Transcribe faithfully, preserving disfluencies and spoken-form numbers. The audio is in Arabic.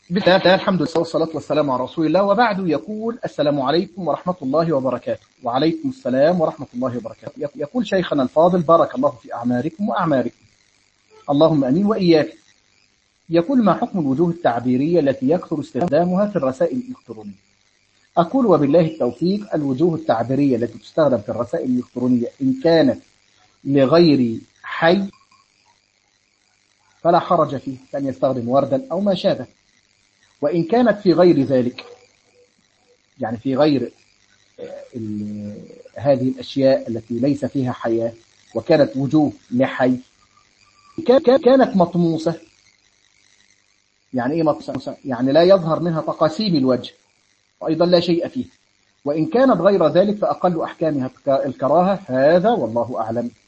بسم الله الحمد لله والصلاة والسلام على رسول الله، وبعد. يقول: السلام عليكم ورحمة الله وبركاته. وعليكم السلام ورحمة الله وبركاته. يقول شيخنا الفاضل: بارك الله في أعماركم وأعماركم، اللهم أمين وإياك. يقول: ما حكم الوجوه التعبيرية التي يكثر استخدامها في الرسائل الإلكترونية؟ أقول: وبالله التوفيق. الوجوه التعبيرية التي تستخدم في الرسائل الإلكترونية إن كانت لغير حي فلا حرج فيه، كان يستخدم وردا أو ما شابه. وإن كانت في غير ذلك، يعني في غير هذه الأشياء التي ليس فيها حياة، وكانت وجوه لحي، كانت مطموسة. يعني إيه مطموسة؟ يعني لا يظهر منها تقاسيم الوجه، وأيضا لا شيء فيه. وإن كانت غير ذلك فأقل أحكامها الكراهة. هذا والله أعلم.